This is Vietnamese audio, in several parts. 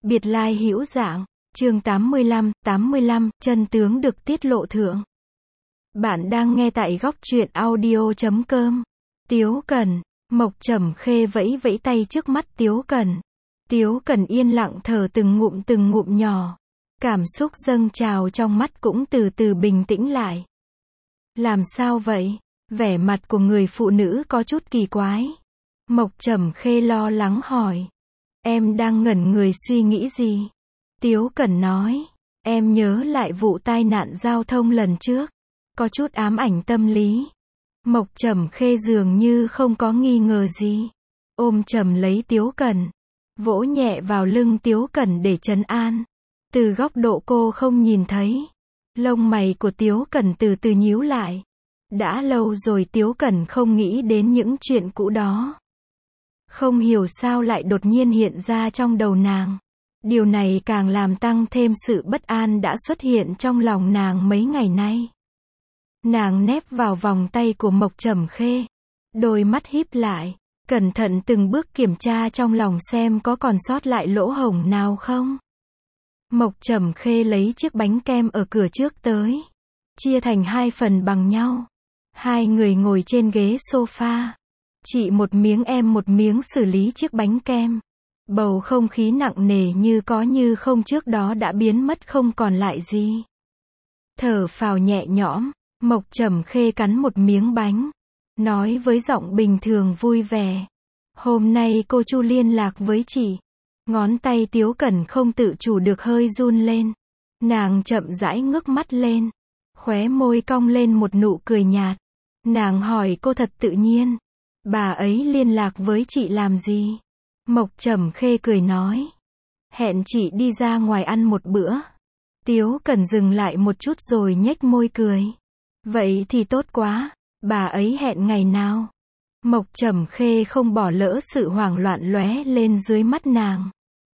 Biệt lai hữu dạng, chương 85, chân tướng được tiết lộ thượng. Bạn đang nghe tại góc truyện audio.com. Tiếu Cẩn, Mộc Trầm Khê vẫy vẫy tay trước mắt Tiếu Cẩn. Tiếu Cẩn yên lặng thở từng ngụm nhỏ. Cảm xúc dâng trào trong mắt cũng từ từ bình tĩnh lại. Làm sao vậy? Vẻ mặt của người phụ nữ có chút kỳ quái. Mộc Trầm Khê lo lắng hỏi. Em đang ngẩn người suy nghĩ gì? Tiếu Cẩn nói. Em nhớ lại vụ tai nạn giao thông lần trước. Có chút ám ảnh tâm lý. Mộc Trầm Khê dường như không có nghi ngờ gì. Ôm chầm lấy Tiếu Cẩn. Vỗ nhẹ vào lưng Tiếu Cẩn để trấn an. Từ góc độ cô không nhìn thấy. Lông mày của Tiếu Cẩn từ từ nhíu lại. Đã lâu rồi Tiếu Cẩn không nghĩ đến những chuyện cũ đó. Không hiểu sao lại đột nhiên hiện ra trong đầu nàng. Điều này càng làm tăng thêm sự bất an đã xuất hiện trong lòng nàng mấy ngày nay. Nàng nép vào vòng tay của Mộc Trầm Khê. Đôi mắt híp lại. Cẩn thận từng bước kiểm tra trong lòng xem có còn sót lại lỗ hổng nào không. Mộc Trầm Khê lấy chiếc bánh kem ở cửa trước tới. Chia thành hai phần bằng nhau. Hai người ngồi trên ghế sofa. Chị một miếng em một miếng xử lý chiếc bánh kem. Bầu không khí nặng nề như có như không trước đó đã biến mất không còn lại gì. Thở phào nhẹ nhõm, Mộc Trầm Khê cắn một miếng bánh. Nói với giọng bình thường vui vẻ. Hôm nay cô Chu liên lạc với chị. Ngón tay Tiếu Cẩn không tự chủ được hơi run lên. Nàng chậm rãi ngước mắt lên. Khóe môi cong lên một nụ cười nhạt. Nàng hỏi cô thật tự nhiên. Bà ấy liên lạc với chị làm gì? Mộc Trầm Khê cười nói. Hẹn chị đi ra ngoài ăn một bữa. Tiếu Cẩn dừng lại một chút rồi nhếch môi cười. Vậy thì tốt quá. Bà ấy hẹn ngày nào? Mộc Trầm Khê không bỏ lỡ sự hoảng loạn lóe lên dưới mắt nàng.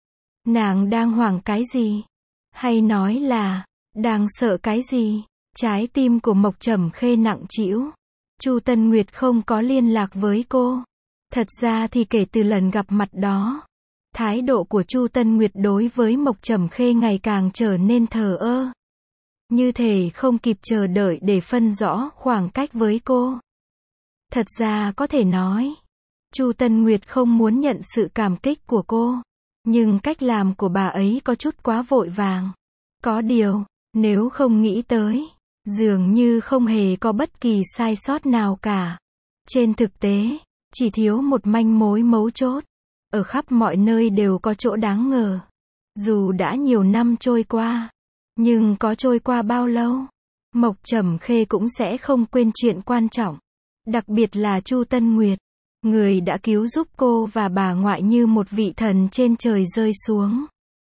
Nàng đang hoảng cái gì? Hay nói là, đang sợ cái gì? Trái tim của Mộc Trầm Khê nặng trĩu. Chu Tân Nguyệt không có liên lạc với cô. Thật ra thì kể từ lần gặp mặt đó, thái độ của Chu Tân Nguyệt đối với Mộc Trầm Khê ngày càng trở nên thờ ơ. Như thể không kịp chờ đợi để phân rõ khoảng cách với cô. Thật ra có thể nói, Chu Tân Nguyệt không muốn nhận sự cảm kích của cô. Nhưng cách làm của bà ấy có chút quá vội vàng. Có điều, nếu không nghĩ tới, dường như không hề có bất kỳ sai sót nào cả. Trên thực tế, chỉ thiếu một manh mối mấu chốt. Ở khắp mọi nơi đều có chỗ đáng ngờ. Dù đã nhiều năm trôi qua, nhưng có trôi qua bao lâu, Mộc Trầm Khê cũng sẽ không quên chuyện quan trọng. Đặc biệt là Chu Tân Nguyệt, người đã cứu giúp cô và bà ngoại như một vị thần trên trời rơi xuống.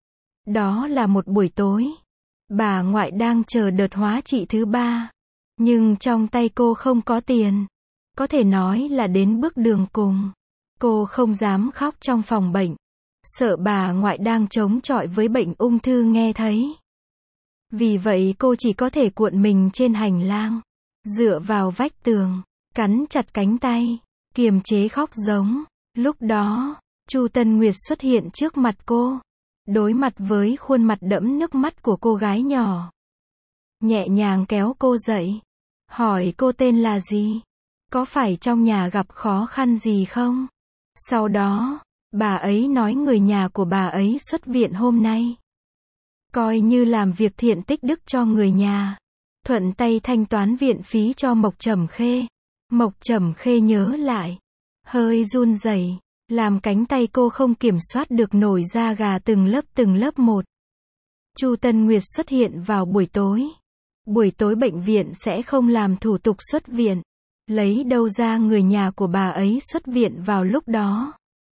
Đó là một buổi tối. Bà ngoại đang chờ đợt hóa trị thứ 3. Nhưng trong tay cô không có tiền. Có thể nói là đến bước đường cùng. Cô không dám khóc trong phòng bệnh. Sợ bà ngoại đang chống chọi với bệnh ung thư nghe thấy. Vì vậy cô chỉ có thể cuộn mình trên hành lang. Dựa vào vách tường. Cắn chặt cánh tay. Kiềm chế khóc giống. Lúc đó, Chu Tân Nguyệt xuất hiện trước mặt cô. Đối mặt với khuôn mặt đẫm nước mắt của cô gái nhỏ. Nhẹ nhàng kéo cô dậy. Hỏi cô tên là gì? Có phải trong nhà gặp khó khăn gì không? Sau đó, bà ấy nói người nhà của bà ấy xuất viện hôm nay. Coi như làm việc thiện tích đức cho người nhà. Thuận tay thanh toán viện phí cho Mộc Trầm Khê. Mộc Trầm Khê nhớ lại. Hơi run rẩy. Làm cánh tay cô không kiểm soát được nổi da gà từng lớp một. Chu Tân Nguyệt xuất hiện vào buổi tối. Buổi tối bệnh viện sẽ không làm thủ tục xuất viện. Lấy đâu ra người nhà của bà ấy xuất viện vào lúc đó?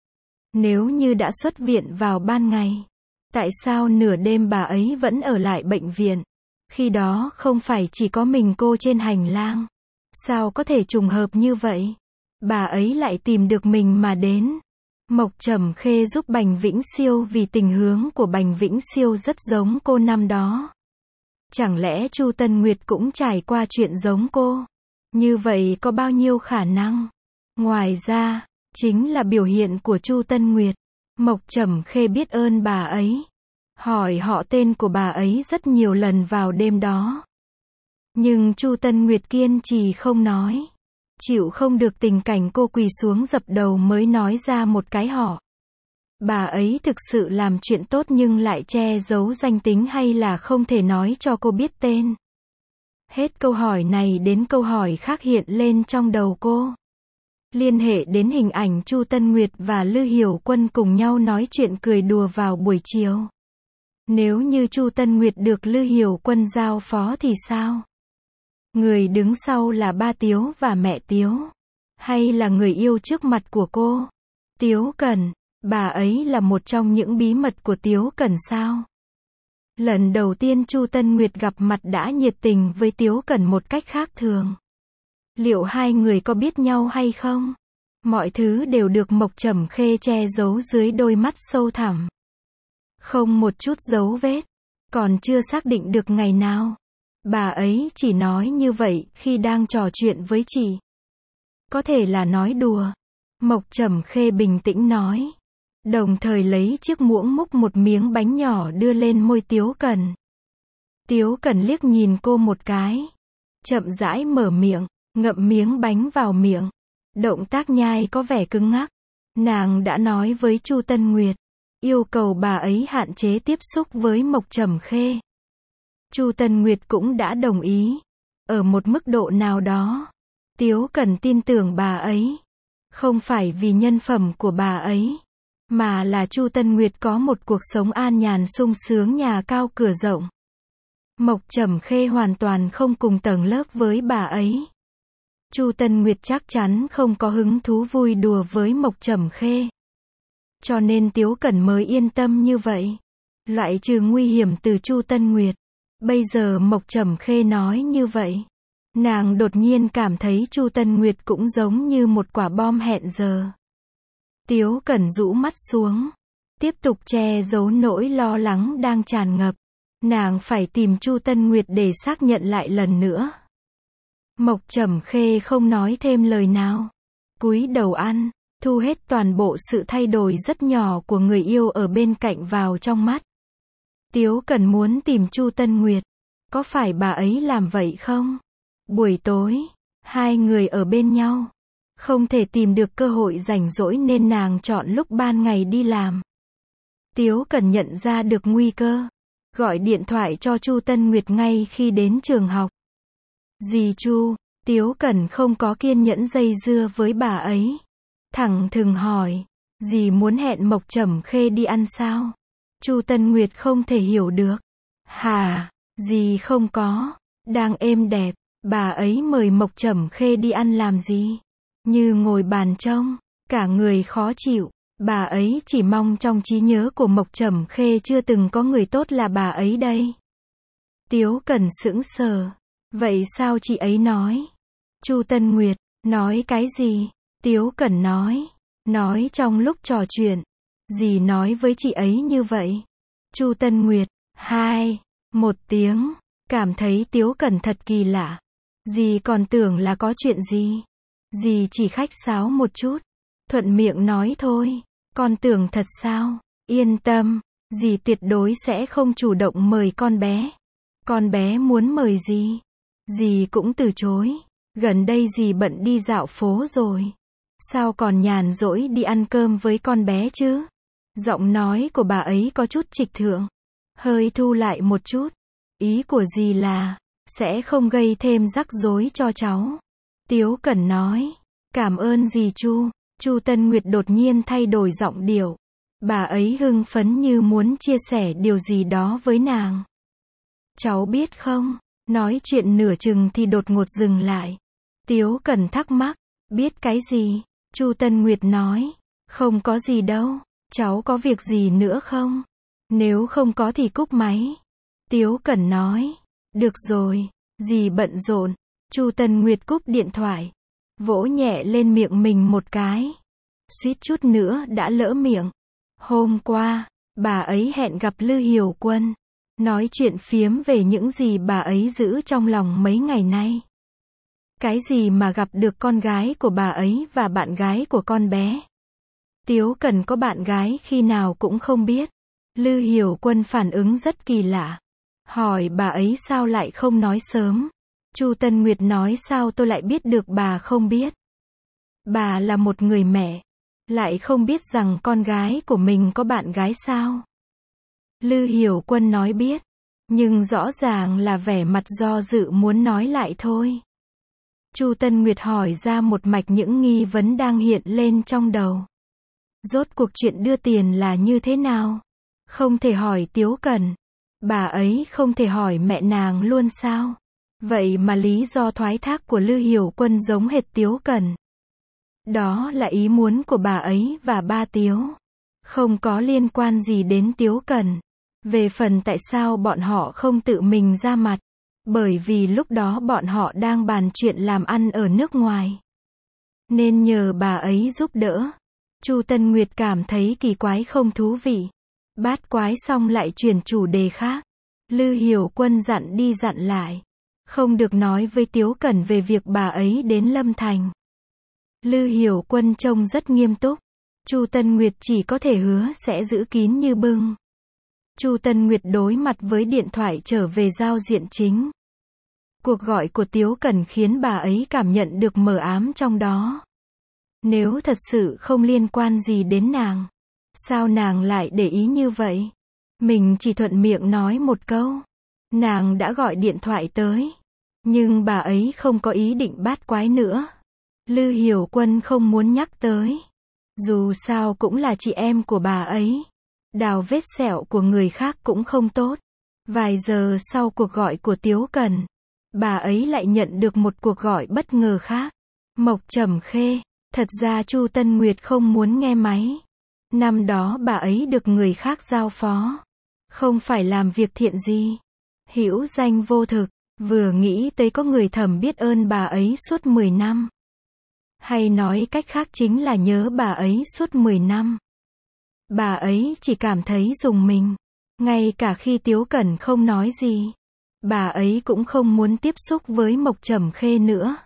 Nếu như đã xuất viện vào ban ngày, tại sao nửa đêm bà ấy vẫn ở lại bệnh viện? Khi đó không phải chỉ có mình cô trên hành lang. Sao có thể trùng hợp như vậy? Bà ấy lại tìm được mình mà đến. Mộc Trầm Khê giúp Bành Vĩnh Siêu vì tình hướng của Bành Vĩnh Siêu rất giống cô năm đó. Chẳng lẽ Chu Tân Nguyệt cũng trải qua chuyện giống cô? Như vậy có bao nhiêu khả năng? Ngoài ra, chính là biểu hiện của Chu Tân Nguyệt. Mộc Trầm Khê biết ơn bà ấy. hỏi họ tên của bà ấy rất nhiều lần vào đêm đó. Nhưng Chu Tân Nguyệt kiên trì không nói. Chịu không được tình cảnh cô quỳ xuống dập đầu mới nói ra một cái họ. Bà ấy thực sự làm chuyện tốt nhưng lại che giấu danh tính hay là không thể nói cho cô biết tên. Hết câu hỏi này đến câu hỏi khác hiện lên trong đầu cô. Liên hệ đến hình ảnh Chu Tân Nguyệt và Lư Hiểu Quân cùng nhau nói chuyện cười đùa vào buổi chiều. Nếu như Chu Tân Nguyệt được Lư Hiểu Quân giao phó thì sao? Người đứng sau là ba Tiếu và mẹ Tiếu. Hay là người yêu trước mặt của cô? Tiếu Cẩn, bà ấy là một trong những bí mật của Tiếu Cẩn sao? Lần đầu tiên Chu Tân Nguyệt gặp mặt đã nhiệt tình với Tiếu Cẩn một cách khác thường. Liệu hai người có biết nhau hay không? Mọi thứ đều được Mộc Trầm Khê che giấu dưới đôi mắt sâu thẳm. Không một chút dấu vết. Còn chưa xác định được ngày nào. Bà ấy chỉ nói như vậy khi đang trò chuyện với chị. Có thể là nói đùa. Mộc Trầm Khê bình tĩnh nói. Đồng thời lấy chiếc muỗng múc một miếng bánh nhỏ đưa lên môi Tiếu Cẩn. Tiếu Cẩn liếc nhìn cô một cái. Chậm rãi mở miệng, ngậm miếng bánh vào miệng. Động tác nhai có vẻ cứng ngắc. Nàng đã nói với Chu Tân Nguyệt. Yêu cầu bà ấy hạn chế tiếp xúc với Mộc Trầm Khê. Chu Tân Nguyệt cũng đã đồng ý. Ở một mức độ nào đó. Tiếu Cẩn tin tưởng bà ấy. Không phải vì nhân phẩm của bà ấy. Mà là Chu Tân Nguyệt có một cuộc sống an nhàn sung sướng nhà cao cửa rộng. Mộc Trầm Khê hoàn toàn không cùng tầng lớp với bà ấy. Chu Tân Nguyệt chắc chắn không có hứng thú vui đùa với Mộc Trầm Khê. Cho nên Tiếu Cẩn mới yên tâm như vậy. Loại trừ nguy hiểm từ Chu Tân Nguyệt. Bây giờ Mộc Trầm Khê nói như vậy. Nàng đột nhiên cảm thấy Chu Tân Nguyệt cũng giống như một quả bom hẹn giờ. Tiếu Cẩn rũ mắt xuống. Tiếp tục che giấu nỗi lo lắng đang tràn ngập. Nàng phải tìm Chu Tân Nguyệt để xác nhận lại lần nữa. Mộc Trầm Khê không nói thêm lời nào. Cúi đầu ăn, thu hết toàn bộ sự thay đổi rất nhỏ của người yêu ở bên cạnh vào trong mắt. Tiếu Cẩn muốn tìm Chu Tân Nguyệt. Có phải bà ấy làm vậy không? Buổi tối, hai người ở bên nhau. Không thể tìm được cơ hội rảnh rỗi nên nàng chọn lúc ban ngày đi làm. Tiếu Cẩn nhận ra được nguy cơ. Gọi điện thoại cho Chu Tân Nguyệt ngay khi đến trường học. Dì Chu, Tiếu Cẩn không có kiên nhẫn dây dưa với bà ấy. Thẳng thừng hỏi, dì muốn hẹn Mộc Trầm Khê đi ăn sao? Chu Tân Nguyệt không thể hiểu được. Hả, dì không có. Đang êm đẹp, bà ấy mời Mộc Trầm Khê đi ăn làm gì? Như ngồi bàn trông, cả người khó chịu. Bà ấy chỉ mong trong trí nhớ của Mộc Trầm Khê chưa từng có người tốt là bà ấy đây. Tiếu Cẩn sững sờ. Vậy sao chị ấy nói? Chu Tân Nguyệt, nói cái gì? Tiếu Cẩn nói. Nói trong lúc trò chuyện. Dì nói với chị ấy như vậy. Chu Tân Nguyệt, 1 tiếng. Cảm thấy Tiếu Cẩn thật kỳ lạ. Dì còn tưởng là có chuyện gì. Dì chỉ khách sáo một chút. Thuận miệng nói thôi. Con tưởng thật sao? Yên tâm. Dì tuyệt đối sẽ không chủ động mời con bé. Con bé muốn mời dì. Dì cũng từ chối. Gần đây dì bận đi dạo phố rồi. Sao còn nhàn rỗi đi ăn cơm với con bé chứ? Giọng nói của bà ấy có chút trịch thượng. Hơi thu lại một chút. Ý của dì là, sẽ không gây thêm rắc rối cho cháu. Tiếu Cẩn nói, cảm ơn dì Chu. Chu Tân Nguyệt đột nhiên thay đổi giọng điệu. Bà ấy hưng phấn như muốn chia sẻ điều gì đó với nàng. Cháu biết không? Nói chuyện nửa chừng thì đột ngột dừng lại. Tiếu Cẩn thắc mắc, biết cái gì? Chu Tân Nguyệt nói, không có gì đâu. Cháu có việc gì nữa không? Nếu không có thì cúp máy. Tiếu Cẩn nói, được rồi, dì bận rộn. Chu Tân Nguyệt cúp điện thoại. Vỗ nhẹ lên miệng mình một cái. Suýt chút nữa đã lỡ miệng. Hôm qua, bà ấy hẹn gặp Lư Hiểu Quân. Nói chuyện phiếm về những gì bà ấy giữ trong lòng mấy ngày nay. Cái gì mà gặp được con gái của bà ấy và bạn gái của con bé. Tiếu Cẩn có bạn gái khi nào cũng không biết. Lư Hiểu Quân phản ứng rất kỳ lạ. Hỏi bà ấy sao lại không nói sớm. Chu Tân Nguyệt nói sao tôi lại biết được bà không biết. Bà là một người mẹ. Lại không biết rằng con gái của mình có bạn gái sao. Lư Hiểu Quân nói biết. Nhưng rõ ràng là vẻ mặt do dự muốn nói lại thôi. Chu Tân Nguyệt hỏi ra một mạch những nghi vấn đang hiện lên trong đầu. Rốt cuộc chuyện đưa tiền là như thế nào? Không thể hỏi Tiếu Cẩn. Bà ấy không thể hỏi mẹ nàng luôn sao? Vậy mà lý do thoái thác của Lư Hiểu Quân giống hệt Tiếu Cẩn. Đó là ý muốn của bà ấy và ba Tiếu. Không có liên quan gì đến Tiếu Cẩn. Về phần tại sao bọn họ không tự mình ra mặt. Bởi vì lúc đó bọn họ đang bàn chuyện làm ăn ở nước ngoài. Nên nhờ bà ấy giúp đỡ. Chu Tân Nguyệt cảm thấy kỳ quái không thú vị. Bát quái xong lại chuyển chủ đề khác. Lư Hiểu Quân dặn đi dặn lại. Không được nói với Tiếu Cẩn về việc bà ấy đến Lâm Thành. Lư Hiểu Quân trông rất nghiêm túc. Chu Tân Nguyệt chỉ có thể hứa sẽ giữ kín như bưng. Chu Tân Nguyệt đối mặt với điện thoại trở về giao diện chính. Cuộc gọi của Tiếu Cẩn khiến bà ấy cảm nhận được mờ ám trong đó. Nếu thật sự không liên quan gì đến nàng, sao nàng lại để ý như vậy? Mình chỉ thuận miệng nói một câu. Nàng đã gọi điện thoại tới. Nhưng bà ấy không có ý định bát quái nữa. Lư Hiểu Quân không muốn nhắc tới. Dù sao cũng là chị em của bà ấy. Đào vết sẹo của người khác cũng không tốt. Vài giờ sau cuộc gọi của Tiếu Cẩn, bà ấy lại nhận được một cuộc gọi bất ngờ khác. Mộc Trầm Khê. Thật ra Chu Tân Nguyệt không muốn nghe máy. Năm đó bà ấy được người khác giao phó. Không phải làm việc thiện gì. Hữu danh vô thực. Vừa nghĩ tới có người thầm biết ơn bà ấy suốt 10 năm. Hay nói cách khác chính là nhớ bà ấy suốt 10 năm. Bà ấy chỉ cảm thấy rùng mình. Ngay cả khi Tiếu Cẩn không nói gì, bà ấy cũng không muốn tiếp xúc với Mộc Trầm Khê nữa.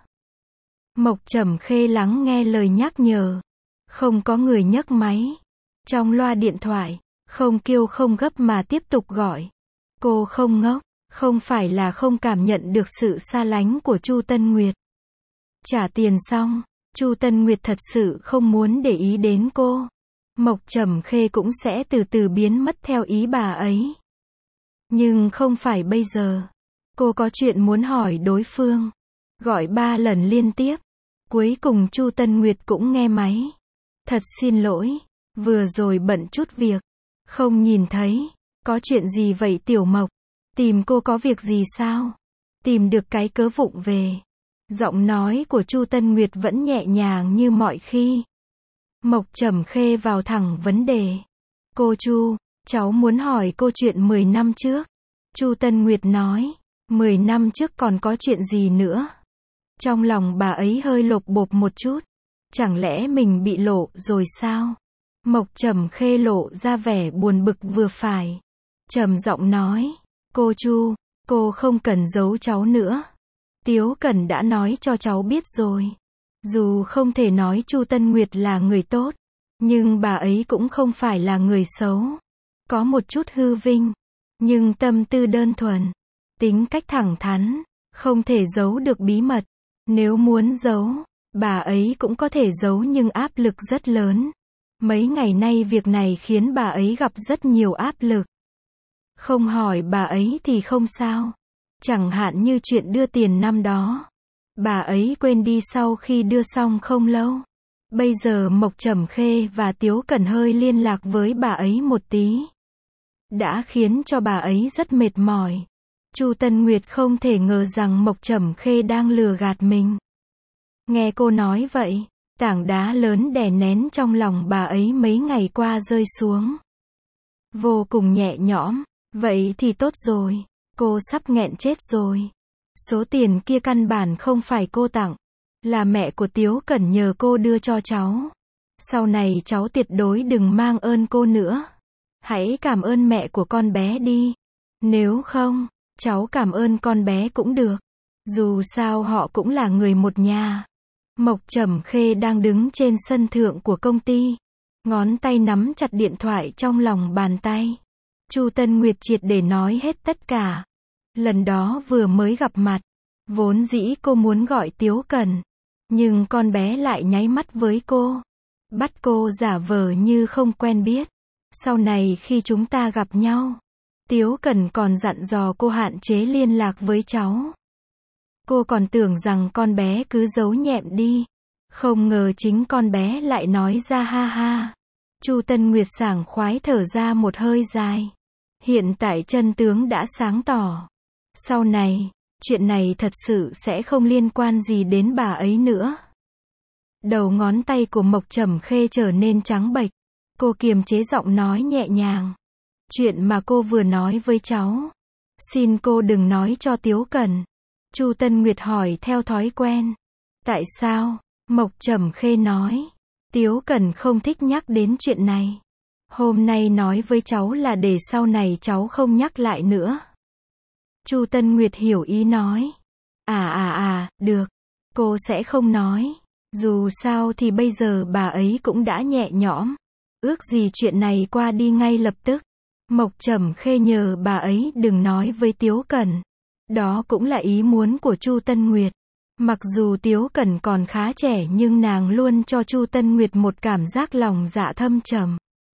Mộc Trầm Khê lắng nghe lời nhắc nhở. Không có người nhấc máy. Trong loa điện thoại, không kêu không gấp mà tiếp tục gọi. Cô không ngốc, không phải là không cảm nhận được sự xa lánh của Chu Tân Nguyệt. Trả tiền xong, Chu Tân Nguyệt thật sự không muốn để ý đến cô. Mộc Trầm Khê cũng sẽ từ từ biến mất theo ý bà ấy. Nhưng không phải bây giờ. Cô có chuyện muốn hỏi đối phương. Gọi 3 lần liên tiếp. Cuối cùng Chu Tân Nguyệt cũng nghe máy. Thật xin lỗi, vừa rồi bận chút việc. Không nhìn thấy. Có chuyện gì vậy Tiểu Mộc? Tìm cô có việc gì sao? Tìm được cái cớ vụng về. Giọng nói của Chu Tân Nguyệt vẫn nhẹ nhàng như mọi khi. Mộc Trầm Khê vào thẳng vấn đề. Cô Chu, cháu muốn hỏi cô chuyện 10 năm trước. Chu Tân Nguyệt nói, 10 năm trước còn có chuyện gì nữa? Trong lòng bà ấy hơi lột bột một chút. Chẳng lẽ mình bị lộ rồi sao? Mộc Trầm Khê lộ ra vẻ buồn bực vừa phải. Trầm giọng nói, cô Chu, cô không cần giấu cháu nữa. Tiếu Cẩn đã nói cho cháu biết rồi. Dù không thể nói Chu Tân Nguyệt là người tốt, nhưng bà ấy cũng không phải là người xấu. Có một chút hư vinh, nhưng tâm tư đơn thuần, tính cách thẳng thắn, không thể giấu được bí mật. Nếu muốn giấu, bà ấy cũng có thể giấu nhưng áp lực rất lớn. Mấy ngày nay việc này khiến bà ấy gặp rất nhiều áp lực. Không hỏi bà ấy thì không sao. Chẳng hạn như chuyện đưa tiền năm đó. Bà ấy quên đi sau khi đưa xong không lâu. Bây giờ Mộc Trầm Khê và Tiếu Cẩn hơi liên lạc với bà ấy một tí. Đã khiến cho bà ấy rất mệt mỏi. Chu Tân Nguyệt không thể ngờ rằng Mộc Trầm Khê đang lừa gạt mình. Nghe cô nói vậy, tảng đá lớn đè nén trong lòng bà ấy mấy ngày qua rơi xuống. Vô cùng nhẹ nhõm. Vậy thì tốt rồi. Cô sắp nghẹn chết rồi. Số tiền kia căn bản không phải cô tặng. Là mẹ của Tiếu Cẩn nhờ cô đưa cho cháu. Sau này cháu tuyệt đối đừng mang ơn cô nữa. Hãy cảm ơn mẹ của con bé đi. Nếu không, cháu cảm ơn con bé cũng được. Dù sao họ cũng là người một nhà. Mộc Trầm Khê đang đứng trên sân thượng của công ty. Ngón tay nắm chặt điện thoại trong lòng bàn tay. Chu Tân Nguyệt triệt để nói hết tất cả. Lần đó vừa mới gặp mặt, vốn dĩ cô muốn gọi Tiếu Cẩn, nhưng con bé lại nháy mắt với cô, bắt cô giả vờ như không quen biết. Sau này khi chúng ta gặp nhau, Tiếu Cẩn còn dặn dò cô hạn chế liên lạc với cháu. Cô còn tưởng rằng con bé cứ giấu nhẹm đi, không ngờ chính con bé lại nói ra ha ha. Chu Tân Nguyệt sảng khoái thở ra một hơi dài. Hiện tại chân tướng đã sáng tỏ. Sau này, chuyện này thật sự sẽ không liên quan gì đến bà ấy nữa. Đầu ngón tay của Mộc Trầm Khê trở nên trắng bệch. Cô kiềm chế giọng nói nhẹ nhàng. Chuyện mà cô vừa nói với cháu, xin cô đừng nói cho Tiếu Cẩn. Chu Tân Nguyệt hỏi theo thói quen. Tại sao? Mộc Trầm Khê nói. Tiếu Cẩn không thích nhắc đến chuyện này. Hôm nay nói với cháu là để sau này cháu không nhắc lại nữa. Chu Tân Nguyệt hiểu ý nói. Được. Cô sẽ không nói. Dù sao thì bây giờ bà ấy cũng đã nhẹ nhõm. Ước gì chuyện này qua đi ngay lập tức. Mộc Trầm Khê nhờ bà ấy đừng nói với Tiếu Cẩn. Đó cũng là ý muốn của Chu Tân Nguyệt. Mặc dù Tiếu Cẩn còn khá trẻ nhưng nàng luôn cho Chu Tân Nguyệt một cảm giác lòng dạ thâm trầm.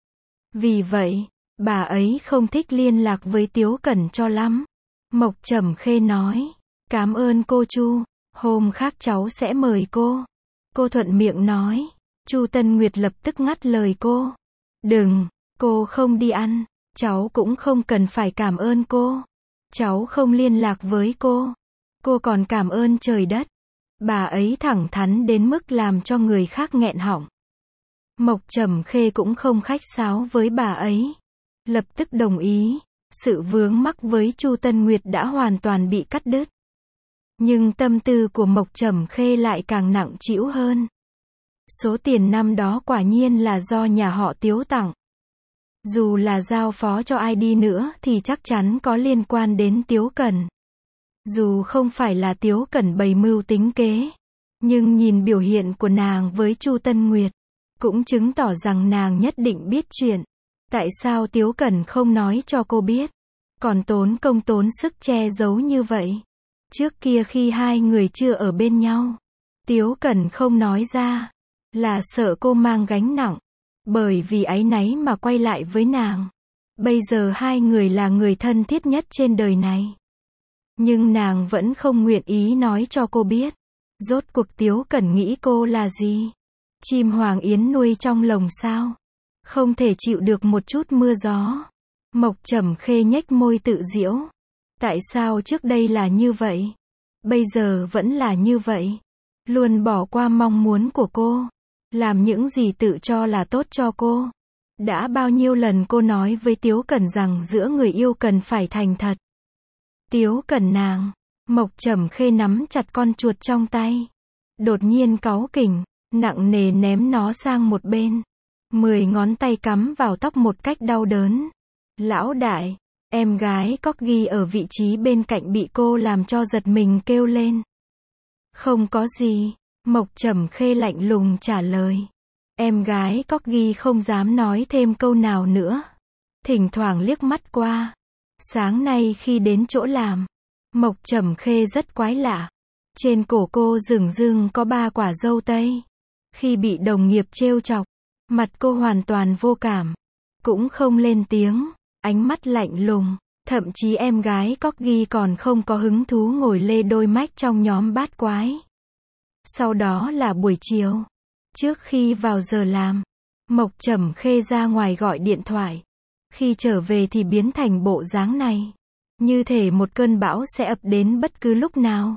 Vì vậy, bà ấy không thích liên lạc với Tiếu Cẩn cho lắm. Mộc Trầm Khê nói. Cảm ơn cô Chu. Hôm khác cháu sẽ mời cô. Cô thuận miệng nói. Chu Tân Nguyệt lập tức ngắt lời cô. Đừng, cô không đi ăn. Cháu cũng không cần phải cảm ơn cô. Cháu không liên lạc với cô. Cô còn cảm ơn trời đất. Bà ấy thẳng thắn đến mức làm cho người khác nghẹn họng. Mộc Trầm Khê cũng không khách sáo với bà ấy. Lập tức đồng ý. Sự vướng mắc với Chu Tân Nguyệt đã hoàn toàn bị cắt đứt. Nhưng tâm tư của Mộc Trầm Khê lại càng nặng trĩu hơn. Số tiền năm đó quả nhiên là do nhà họ Tiếu tặng. Dù là giao phó cho ai đi nữa thì chắc chắn có liên quan đến Tiếu Cẩn. Dù không phải là Tiếu Cẩn bày mưu tính kế, nhưng nhìn biểu hiện của nàng với Chu Tân Nguyệt, cũng chứng tỏ rằng nàng nhất định biết chuyện. Tại sao Tiếu Cẩn không nói cho cô biết, còn tốn công tốn sức che giấu như vậy? Trước kia khi hai người chưa ở bên nhau, Tiếu Cẩn không nói ra, là sợ cô mang gánh nặng, bởi vì áy náy mà quay lại với nàng. Bây giờ hai người là người thân thiết nhất trên đời này. Nhưng nàng vẫn không nguyện ý nói cho cô biết. Rốt cuộc Tiếu Cẩn nghĩ cô là gì? Chim hoàng yến nuôi trong lồng sao? Không thể chịu được một chút mưa gió. Mộc Trầm Khê nhếch môi tự giễu. Tại sao trước đây là như vậy? Bây giờ vẫn là như vậy. Luôn bỏ qua mong muốn của cô. Làm những gì tự cho là tốt cho cô. Đã bao nhiêu lần cô nói với Tiếu Cẩn rằng giữa người yêu cần phải thành thật. Tiếu Cẩn nàng. Mộc Trầm Khê nắm chặt con chuột trong tay. Đột nhiên cáu kỉnh, nặng nề ném nó sang một bên. 10 ngón tay cắm vào tóc một cách đau đớn. Lão đại, em gái Corgi ở vị trí bên cạnh bị cô làm cho giật mình kêu lên. Không có gì, Mộc Trầm Khê lạnh lùng trả lời. Em gái Corgi không dám nói thêm câu nào nữa. Thỉnh thoảng liếc mắt qua. Sáng nay khi đến chỗ làm, Mộc Trầm Khê rất quái lạ. Trên cổ cô dửng dưng có 3 quả dâu tây. Khi bị đồng nghiệp trêu chọc, mặt cô hoàn toàn vô cảm. Cũng không lên tiếng, ánh mắt lạnh lùng. Thậm chí em gái Corgi còn không có hứng thú ngồi lê đôi mách trong nhóm bát quái. Sau đó là buổi chiều. Trước khi vào giờ làm, Mộc Trầm Khê ra ngoài gọi điện thoại. Khi trở về thì biến thành bộ dáng này. Như thể một cơn bão sẽ ập đến bất cứ lúc nào.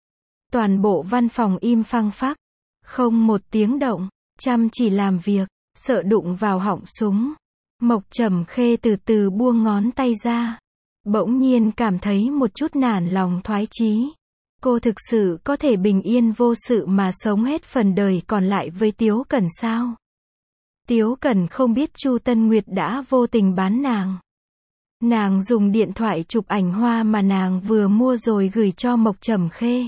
Toàn bộ văn phòng im phăng phắc. Không một tiếng động. Chăm chỉ làm việc. Sợ đụng vào họng súng. Mộc Trầm Khê từ từ buông ngón tay ra. Bỗng nhiên cảm thấy một chút nản lòng thoái chí. Cô thực sự có thể bình yên vô sự mà sống hết phần đời còn lại với Tiếu Cẩn sao? Tiếu Cẩn không biết Chu Tân Nguyệt đã vô tình bán nàng. Nàng dùng điện thoại chụp ảnh hoa mà nàng vừa mua rồi gửi cho Mộc Trầm Khê.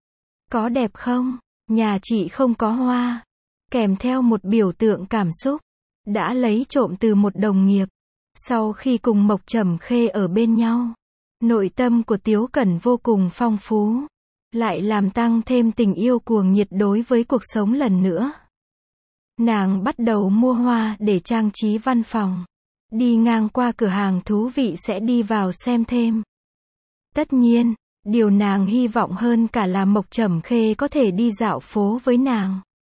Có đẹp không? Nhà chị không có hoa. Kèm theo một biểu tượng cảm xúc. Đã lấy trộm từ một đồng nghiệp. Sau khi cùng Mộc Trầm Khê ở bên nhau, nội tâm của Tiếu Cẩn vô cùng phong phú, lại làm tăng thêm tình yêu cuồng nhiệt đối với cuộc sống lần nữa. Nàng bắt đầu mua hoa để trang trí văn phòng. Đi ngang qua cửa hàng thú vị sẽ đi vào xem thêm. Tất nhiên, điều nàng hy vọng hơn cả là Mộc Trầm Khê có thể đi dạo phố với nàng.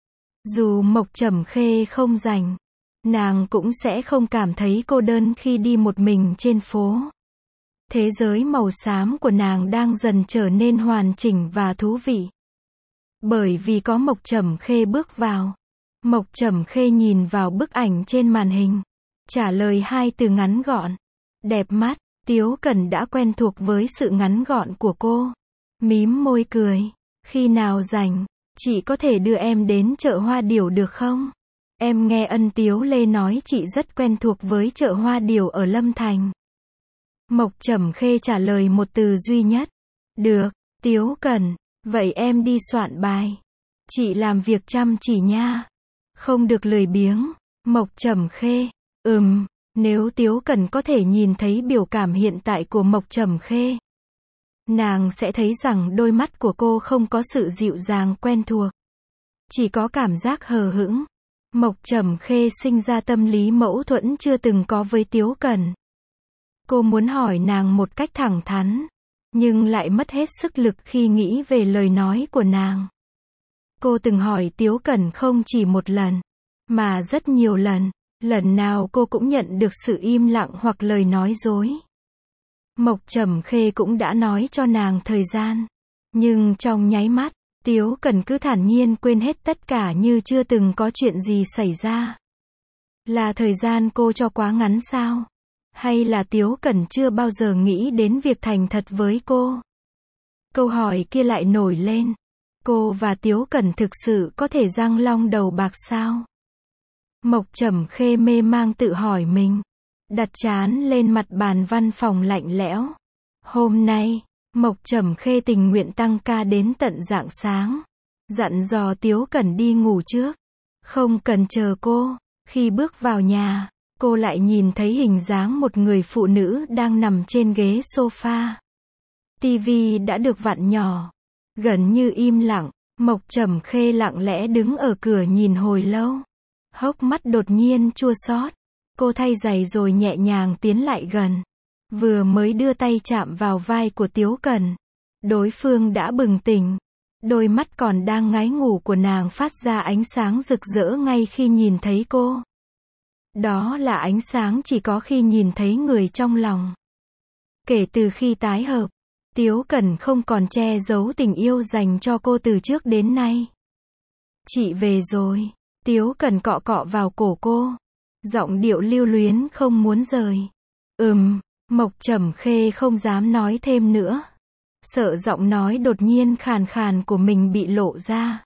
Dù Mộc Trầm Khê không rảnh, nàng cũng sẽ không cảm thấy cô đơn khi đi một mình trên phố. Thế giới màu xám của nàng đang dần trở nên hoàn chỉnh và thú vị. Bởi vì có Mộc Trầm Khê bước vào. Mộc Trầm Khê nhìn vào bức ảnh trên màn hình, trả lời 2 từ ngắn gọn. Đẹp mắt. Tiếu Cẩn đã quen thuộc với sự ngắn gọn của cô. Mím môi cười. Khi nào rảnh, chị có thể đưa em đến chợ Hoa Điểu được không? Em nghe Ân Tiếu Lê nói chị rất quen thuộc với chợ Hoa Điểu ở Lâm Thành. Mộc Trầm Khê trả lời một từ duy nhất. Được, Tiếu Cẩn, vậy em đi soạn bài. Chị làm việc chăm chỉ nha. Không được lười biếng. Mộc Trầm Khê. Nếu Tiếu Cẩn có thể nhìn thấy biểu cảm hiện tại của Mộc Trầm Khê, nàng sẽ thấy rằng đôi mắt của cô không có sự dịu dàng quen thuộc, chỉ có cảm giác hờ hững. Mộc Trầm Khê sinh ra tâm lý mâu thuẫn chưa từng có với Tiếu Cẩn. Cô muốn hỏi nàng một cách thẳng thắn, nhưng lại mất hết sức lực khi nghĩ về lời nói của nàng. Cô từng hỏi Tiếu Cẩn không chỉ một lần, mà rất nhiều lần. Lần nào cô cũng nhận được sự im lặng hoặc lời nói dối. Mộc Trầm Khê cũng đã nói cho nàng thời gian. Nhưng trong nháy mắt, Tiếu Cẩn cứ thản nhiên quên hết tất cả như chưa từng có chuyện gì xảy ra. Là thời gian cô cho quá ngắn sao? Hay là Tiếu Cẩn chưa bao giờ nghĩ đến việc thành thật với cô? Câu hỏi kia lại nổi lên. Cô và Tiếu Cẩn thực sự có thể răng long đầu bạc sao? Mộc Trầm Khê mê mang tự hỏi mình, đặt trán lên mặt bàn văn phòng lạnh lẽo. Hôm nay, Mộc Trầm Khê tình nguyện tăng ca đến tận rạng sáng, dặn dò Tiếu Cẩn đi ngủ trước, không cần chờ cô. Khi bước vào nhà, cô lại nhìn thấy hình dáng một người phụ nữ đang nằm trên ghế sofa. TV đã được vặn nhỏ, gần như im lặng. Mộc Trầm Khê lặng lẽ đứng ở cửa nhìn hồi lâu. Hốc mắt đột nhiên chua xót. Cô thay giày rồi nhẹ nhàng tiến lại gần. Vừa mới đưa tay chạm vào vai của Tiếu Cẩn, đối phương đã bừng tỉnh. Đôi mắt còn đang ngái ngủ của nàng phát ra ánh sáng rực rỡ ngay khi nhìn thấy cô. Đó là ánh sáng chỉ có khi nhìn thấy người trong lòng. Kể từ khi tái hợp, Tiếu Cẩn không còn che giấu tình yêu dành cho cô từ trước đến nay. Chị về rồi. Tiếu Cẩn cọ cọ vào cổ cô. Giọng điệu lưu luyến không muốn rời. Mộc Trầm Khê không dám nói thêm nữa. Sợ giọng nói đột nhiên khàn khàn của mình bị lộ ra.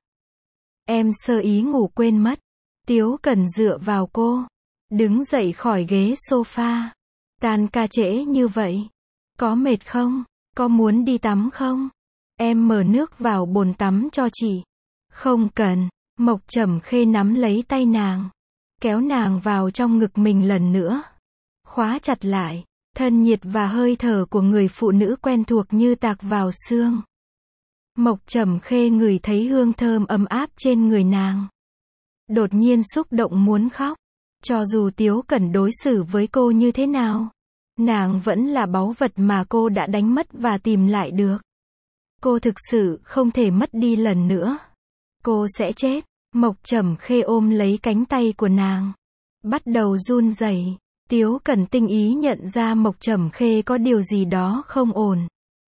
Em sơ ý ngủ quên mất. Tiếu Cẩn dựa vào cô. Đứng dậy khỏi ghế sofa. Tan ca trễ như vậy. Có mệt không? Có muốn đi tắm không? Em mở nước vào bồn tắm cho chị. Không cần. Mộc Trầm Khê nắm lấy tay nàng, kéo nàng vào trong ngực mình lần nữa, khóa chặt lại. Thân nhiệt và hơi thở của người phụ nữ quen thuộc như tạc vào xương. Mộc Trầm Khê ngửi thấy hương thơm ấm áp trên người nàng. Đột nhiên xúc động muốn khóc. Cho dù Tiếu Cẩn đối xử với cô như thế nào, nàng vẫn là báu vật mà cô đã đánh mất và tìm lại được. Cô thực sự không thể mất đi lần nữa. Cô sẽ chết. Mộc Trầm Khê ôm lấy cánh tay của nàng, bắt đầu run rẩy. Tiếu Cẩn tinh ý nhận ra Mộc Trầm Khê có điều gì đó không ổn.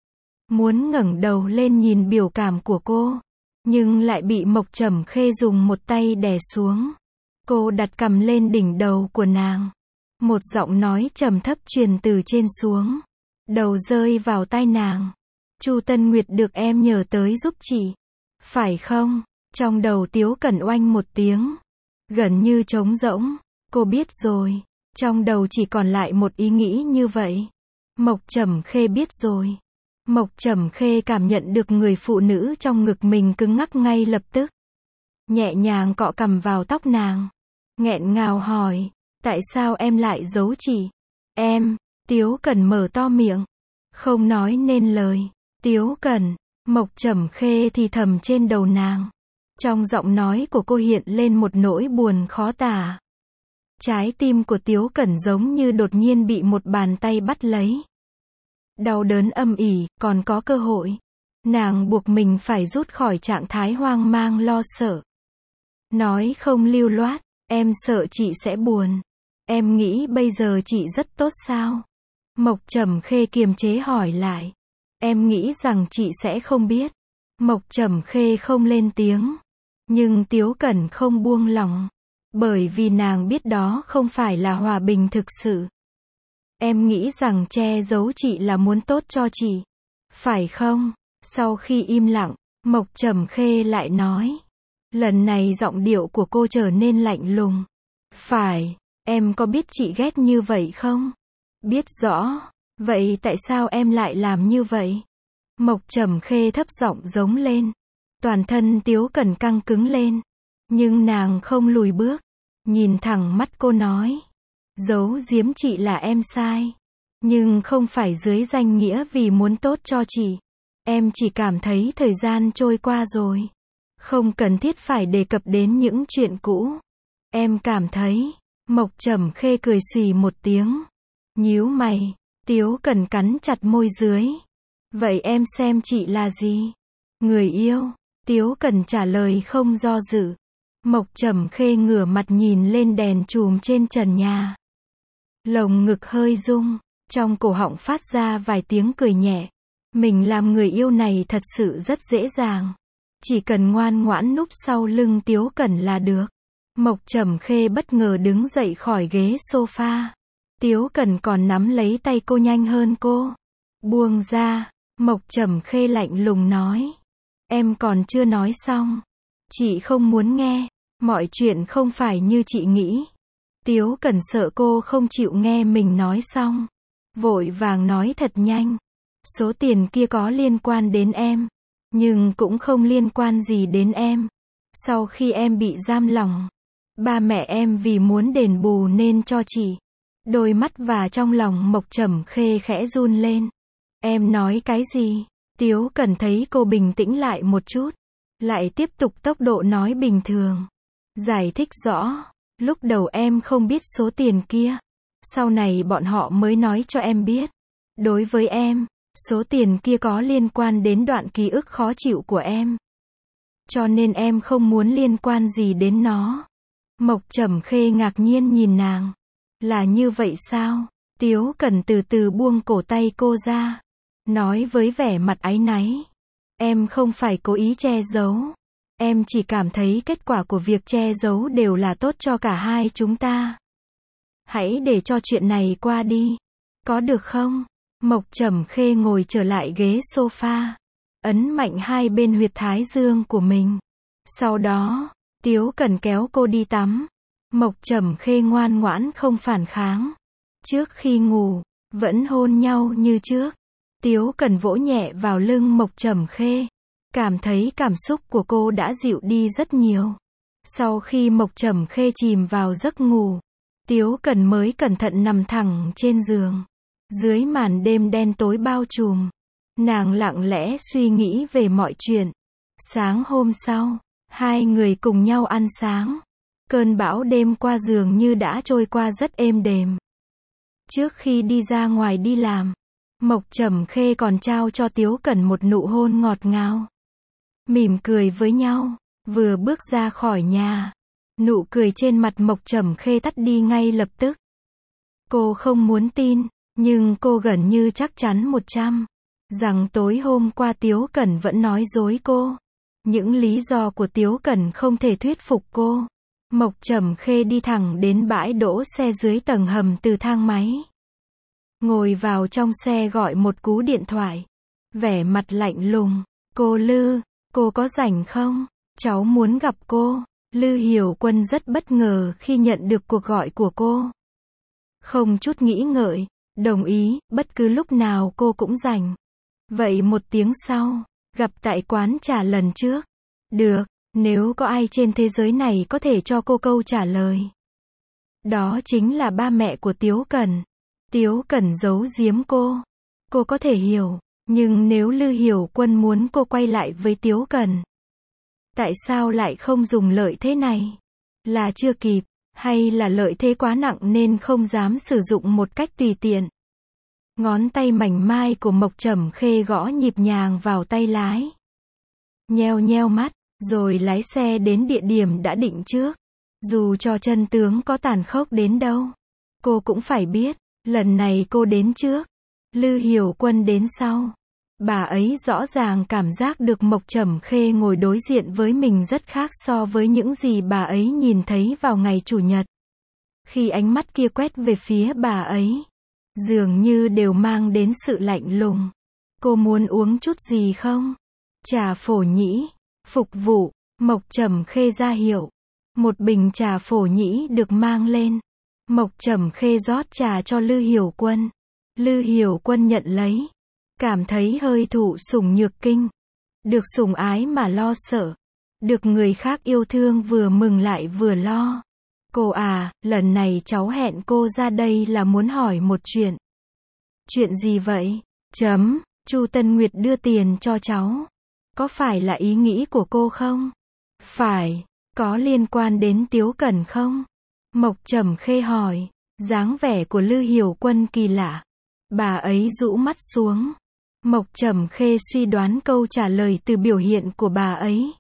Muốn ngẩng đầu lên nhìn biểu cảm của cô, nhưng lại bị Mộc Trầm Khê dùng một tay đè xuống. Cô đặt cằm lên đỉnh đầu của nàng. Một giọng nói trầm thấp truyền từ trên xuống. Đầu rơi vào tai nàng. Chu Tân Nguyệt được em nhờ tới giúp chị. Phải không? Trong đầu Tiếu Cẩn oanh một tiếng. Gần như trống rỗng. Cô biết rồi. Trong đầu chỉ còn lại một ý nghĩ như vậy. Mộc Trầm Khê biết rồi. Mộc Trầm Khê cảm nhận được người phụ nữ trong ngực mình cứng ngắc ngay lập tức. Nhẹ nhàng cọ cằm vào tóc nàng. Nghẹn ngào hỏi. Tại sao em lại giấu chị? Em, Tiếu Cẩn mở to miệng, không nói nên lời. Tiếu Cẩn, Mộc Trầm Khê thì thầm trên đầu nàng. Trong giọng nói của cô hiện lên một nỗi buồn khó tả. Trái tim của Tiếu Cẩn giống như đột nhiên bị một bàn tay bắt lấy. Đau đớn âm ỉ, còn có cơ hội. Nàng buộc mình phải rút khỏi trạng thái hoang mang lo sợ. Nói không lưu loát, em sợ chị sẽ buồn. Em nghĩ bây giờ chị rất tốt sao? Mộc Trầm Khê kiềm chế hỏi lại. Em nghĩ rằng chị sẽ không biết. Mộc Trầm Khê không lên tiếng. Nhưng Tiếu Cẩn không buông lỏng. Bởi vì nàng biết đó không phải là hòa bình thực sự. Em nghĩ rằng che giấu chị là muốn tốt cho chị. Phải không? Sau khi im lặng, Mộc Trầm Khê lại nói. Lần này giọng điệu của cô trở nên lạnh lùng. Phải, em có biết chị ghét như vậy không? Biết rõ. Vậy tại sao em lại làm như vậy? Mộc Trầm Khê thấp giọng giống lên. Toàn thân Tiếu Cẩn căng cứng lên. Nhưng nàng không lùi bước. Nhìn thẳng mắt cô nói. Giấu giếm chị là em sai. Nhưng không phải dưới danh nghĩa vì muốn tốt cho chị. Em chỉ cảm thấy thời gian trôi qua rồi. Không cần thiết phải đề cập đến những chuyện cũ. Em cảm thấy. Mộc Trầm Khê cười xùy một tiếng. Nhíu mày. Tiếu Cẩn cắn chặt môi dưới. Vậy em xem chị là gì? Người yêu. Tiếu Cẩn trả lời không do dự. Mộc Trầm Khê ngửa mặt nhìn lên đèn chùm trên trần nhà. Lồng ngực hơi rung. Trong cổ họng phát ra vài tiếng cười nhẹ. Mình làm người yêu này thật sự rất dễ dàng. Chỉ cần ngoan ngoãn núp sau lưng Tiếu Cẩn là được. Mộc Trầm Khê bất ngờ đứng dậy khỏi ghế sofa. Tiếu Cẩn còn nắm lấy tay cô nhanh hơn cô. Buông ra. Mộc Trầm Khê lạnh lùng nói. Em còn chưa nói xong. Chị không muốn nghe. Mọi chuyện không phải như chị nghĩ. Tiếu Cẩn sợ cô không chịu nghe mình nói xong. Vội vàng nói thật nhanh. Số tiền kia có liên quan đến em. Nhưng cũng không liên quan gì đến em. Sau khi em bị giam lỏng, ba mẹ em vì muốn đền bù nên cho chị. Đôi mắt và trong lòng Mộc Trầm Khê khẽ run lên. Em nói cái gì? Tiếu Cẩn thấy cô bình tĩnh lại một chút. Lại tiếp tục tốc độ nói bình thường. Giải thích rõ. Lúc đầu em không biết số tiền kia. Sau này bọn họ mới nói cho em biết. Đối với em, số tiền kia có liên quan đến đoạn ký ức khó chịu của em. Cho nên em không muốn liên quan gì đến nó. Mộc Trầm Khê ngạc nhiên nhìn nàng. Là như vậy sao? Tiếu Cẩn từ từ buông cổ tay cô ra. Nói với vẻ mặt áy náy. Em không phải cố ý che giấu. Em chỉ cảm thấy kết quả của việc che giấu đều là tốt cho cả hai chúng ta. Hãy để cho chuyện này qua đi. Có được không? Mộc Trầm Khê ngồi trở lại ghế sofa. Ấn mạnh hai bên huyệt thái dương của mình. Sau đó, Tiếu Cẩn kéo cô đi tắm. Mộc Trầm Khê ngoan ngoãn không phản kháng. Trước khi ngủ, vẫn hôn nhau như trước. Tiếu Cẩn vỗ nhẹ vào lưng Mộc Trầm Khê. Cảm thấy cảm xúc của cô đã dịu đi rất nhiều. Sau khi Mộc Trầm Khê chìm vào giấc ngủ, Tiếu Cẩn mới cẩn thận nằm thẳng trên giường. Dưới màn đêm đen tối bao trùm, nàng lặng lẽ suy nghĩ về mọi chuyện. Sáng hôm sau, hai người cùng nhau ăn sáng. Cơn bão đêm qua dường như đã trôi qua rất êm đềm. Trước khi đi ra ngoài đi làm, Mộc Trầm Khê còn trao cho Tiếu Cẩn một nụ hôn ngọt ngào. Mỉm cười với nhau, vừa bước ra khỏi nhà. Nụ cười trên mặt Mộc Trầm Khê tắt đi ngay lập tức. Cô không muốn tin, nhưng cô gần như chắc chắn 100 rằng tối hôm qua Tiếu Cẩn vẫn nói dối cô. Những lý do của Tiếu Cẩn không thể thuyết phục cô. Mộc Trầm Khê đi thẳng đến bãi đỗ xe dưới tầng hầm từ thang máy. Ngồi vào trong xe gọi một cú điện thoại. Vẻ mặt lạnh lùng. Cô Lư, cô có rảnh không? Cháu muốn gặp cô. Lư Hiểu Quân rất bất ngờ khi nhận được cuộc gọi của cô. Không chút nghĩ ngợi, đồng ý, bất cứ lúc nào cô cũng rảnh. Vậy 1 tiếng sau, gặp tại quán trà lần trước. Được, nếu có ai trên thế giới này có thể cho cô câu trả lời. Đó chính là ba mẹ của Tiếu Cẩn. Tiếu Cẩn giấu giếm cô có thể hiểu, nhưng nếu Lư Hiểu Quân muốn cô quay lại với Tiếu Cẩn, tại sao lại không dùng lợi thế này? Là chưa kịp, hay là lợi thế quá nặng nên không dám sử dụng một cách tùy tiện? Ngón tay mảnh mai của Mộc Trầm Khê gõ nhịp nhàng vào tay lái. Nheo nheo mắt, rồi lái xe đến địa điểm đã định trước. Dù cho chân tướng có tàn khốc đến đâu, cô cũng phải biết, lần này cô đến trước, Lư Hiểu Quân đến sau. Bà ấy rõ ràng cảm giác được Mộc Trầm Khê ngồi đối diện với mình rất khác so với những gì bà ấy nhìn thấy vào ngày Chủ nhật. Khi ánh mắt kia quét về phía bà ấy, dường như đều mang đến sự lạnh lùng. Cô muốn uống chút gì không? Trà phổ nhĩ, phục vụ, Mộc Trầm Khê ra hiệu. Một bình trà phổ nhĩ được mang lên. Mộc Trầm Khê rót trà cho Lư Hiểu Quân. Lư Hiểu Quân nhận lấy. Cảm thấy hơi thụ sủng nhược kinh. Được sủng ái mà lo sợ. Được người khác yêu thương vừa mừng lại vừa lo. Cô à, lần này cháu hẹn cô ra đây là muốn hỏi một chuyện. Chuyện gì vậy? Chu Tân Nguyệt đưa tiền cho cháu. Có phải là ý nghĩ của cô không? Phải. Có liên quan đến Tiếu Cẩn không? Mộc Trầm Khê hỏi. Dáng vẻ của Lư Hiểu Quân kỳ lạ. Bà ấy rũ mắt xuống. Mộc Trầm Khê suy đoán câu trả lời từ biểu hiện của bà ấy.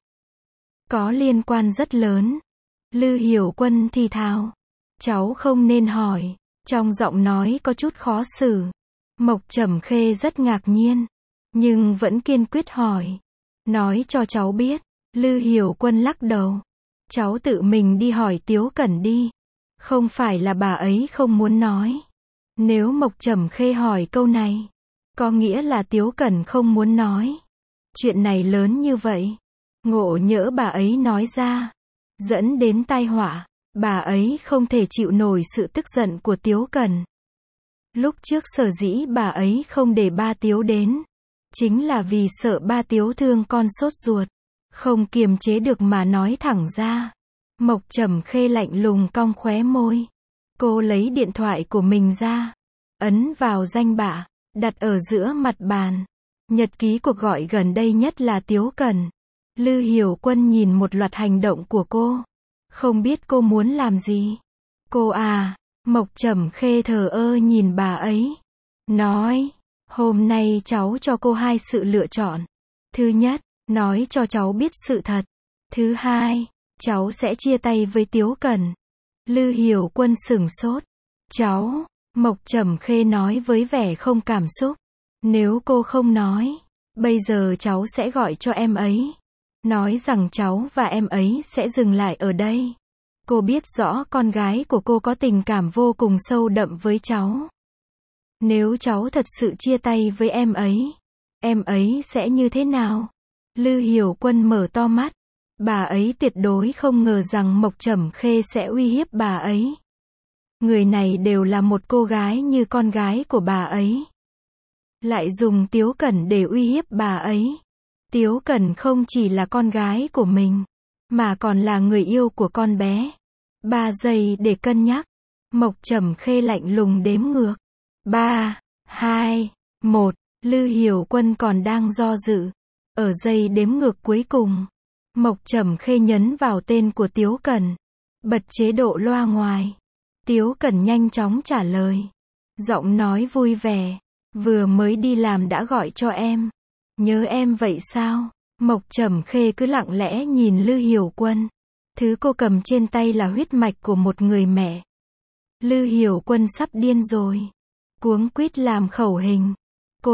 Có liên quan rất lớn. Lư Hiểu Quân thì thào. Cháu không nên hỏi. Trong giọng nói có chút khó xử. Mộc Trầm Khê rất ngạc nhiên. Nhưng vẫn kiên quyết hỏi. Nói cho cháu biết. Lư Hiểu Quân lắc đầu. Cháu tự mình đi hỏi Tiếu Cẩn đi. Không phải là bà ấy không muốn nói. Nếu Mộc Trầm Khê hỏi câu này, có nghĩa là Tiếu Cẩn không muốn nói. Chuyện này lớn như vậy. Ngộ nhỡ bà ấy nói ra, dẫn đến tai họa. Bà ấy không thể chịu nổi sự tức giận của Tiếu Cẩn. Lúc trước sở dĩ bà ấy không để ba Tiếu đến, chính là vì sợ ba Tiếu thương con sốt ruột. Không kiềm chế được mà nói thẳng ra. Mộc Trầm Khê lạnh lùng cong khóe môi. Cô lấy điện thoại của mình ra. Ấn vào danh bạ. Đặt ở giữa mặt bàn. Nhật ký cuộc gọi gần đây nhất là Tiếu Cẩn. Lư Hiểu Quân nhìn một loạt hành động của cô. Không biết cô muốn làm gì. Cô à. Mộc Trầm Khê thờ ơ nhìn bà ấy. Nói. Hôm nay cháu cho cô hai sự lựa chọn. Thứ nhất, nói cho cháu biết sự thật. Thứ hai, cháu sẽ chia tay với Tiếu Cẩn. Lư Hiểu Quân sửng sốt. Cháu, Mộc Trầm Khê nói với vẻ không cảm xúc. Nếu cô không nói, bây giờ cháu sẽ gọi cho em ấy. Nói rằng cháu và em ấy sẽ dừng lại ở đây. Cô biết rõ con gái của cô có tình cảm vô cùng sâu đậm với cháu. Nếu cháu thật sự chia tay với em ấy sẽ như thế nào? Lư Hiểu Quân mở to mắt. Bà ấy tuyệt đối không ngờ rằng Mộc Trầm Khê sẽ uy hiếp bà ấy. Người này đều là một cô gái như con gái của bà ấy. Lại dùng Tiếu Cẩn để uy hiếp bà ấy. Tiếu Cẩn không chỉ là con gái của mình, mà còn là người yêu của con bé. 3 giây để cân nhắc. Mộc Trầm Khê lạnh lùng đếm ngược. 3, 2, 1. Lư Hiểu Quân còn đang do dự. Ở giây đếm ngược cuối cùng, Mộc Trầm Khê nhấn vào tên của Tiếu Cẩn. Bật chế độ loa ngoài. Tiếu Cẩn nhanh chóng trả lời. Giọng nói vui vẻ. Vừa mới đi làm đã gọi cho em. Nhớ em vậy sao? Mộc Trầm Khê cứ lặng lẽ nhìn Lư Hiểu Quân. Thứ cô cầm trên tay là huyết mạch của một người mẹ. Lư Hiểu Quân sắp điên rồi. Cuống quýt làm khẩu hình. Cô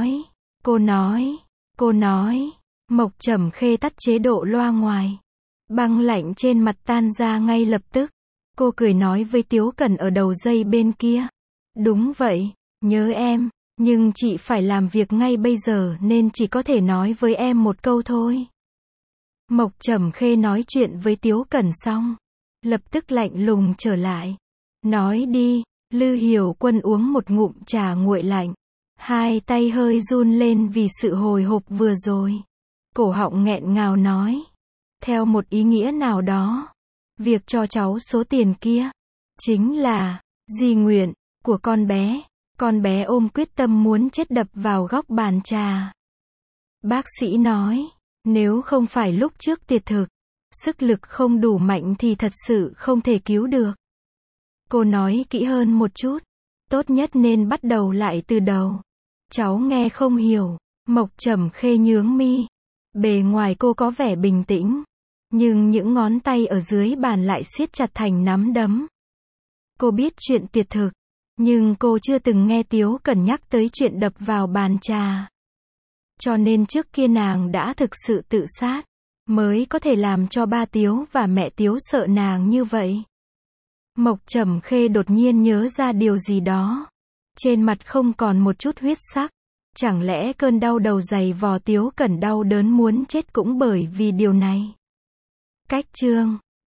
nói. Mộc Trầm Khê tắt chế độ loa ngoài. Băng lạnh trên mặt tan ra ngay lập tức. Cô cười nói với Tiếu Cẩn ở đầu dây bên kia. Đúng vậy, nhớ em, nhưng chị phải làm việc ngay bây giờ nên chỉ có thể nói với em một câu thôi. Mộc Trầm Khê nói chuyện với Tiếu Cẩn xong, lập tức lạnh lùng trở lại. Nói đi. Lư Hiểu Quân uống một ngụm trà nguội lạnh. Hai tay hơi run lên vì sự hồi hộp vừa rồi. Cổ họng nghẹn ngào nói. Theo một ý nghĩa nào đó, việc cho cháu số tiền kia chính là di nguyện của con bé ôm quyết tâm muốn chết đập vào góc bàn trà. Bác sĩ nói, nếu không phải lúc trước tuyệt thực, sức lực không đủ mạnh thì thật sự không thể cứu được. Cô nói kỹ hơn một chút, tốt nhất nên bắt đầu lại từ đầu. Cháu nghe không hiểu. Mộc Trầm Khê nhướng mi. Bề ngoài cô có vẻ bình tĩnh, nhưng những ngón tay ở dưới bàn lại siết chặt thành nắm đấm. Cô biết chuyện tuyệt thực, nhưng cô chưa từng nghe Tiếu Cẩn nhắc tới chuyện đập vào bàn trà. Cho nên trước kia nàng đã thực sự tự sát, mới có thể làm cho ba Tiếu và mẹ Tiếu sợ nàng như vậy. Mộc Trầm Khê đột nhiên nhớ ra điều gì đó. Trên mặt không còn một chút huyết sắc. Chẳng lẽ cơn đau đầu dày vò Tiếu Cẩn đau đớn muốn chết cũng bởi vì điều này? Cách chương